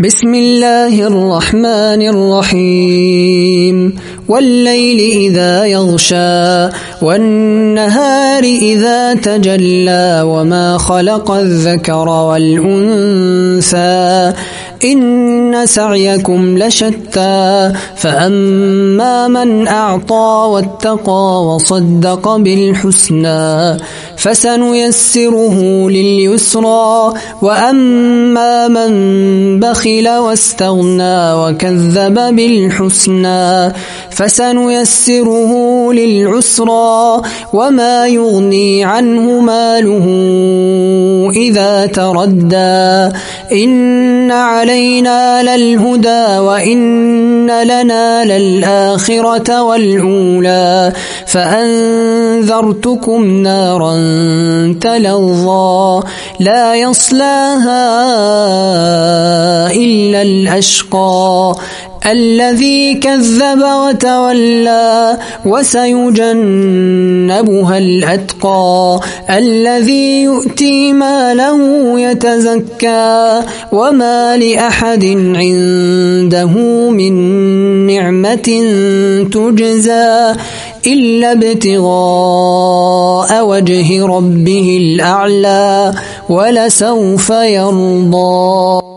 بسم الله الرحمن الرحيم والليل إذا يغشى والنهار إذا تجلى وما خلق الذكر والأنثى إن سعيكم لشتى فأما من أعطى واتقى وصدق بالحسنى فسنيسره لليسرى وأما من بخل واستغنى وكذب بالحسنى فسنيسره للعسرى وما يغني عنه ماله إذا تردى إن علينا للهدى وإن لنا للآخرة والأولى فأنذرتكم نارا تلظى لا يصلاها إلا الأشقى الذي كذب وتولى وسيجنبها الأتقى الذي يؤتي ماله يتزكى وما لأحد عنده من نعمة تجزى إلا ابتغاء وجه ربه الأعلى ولسوف يرضى.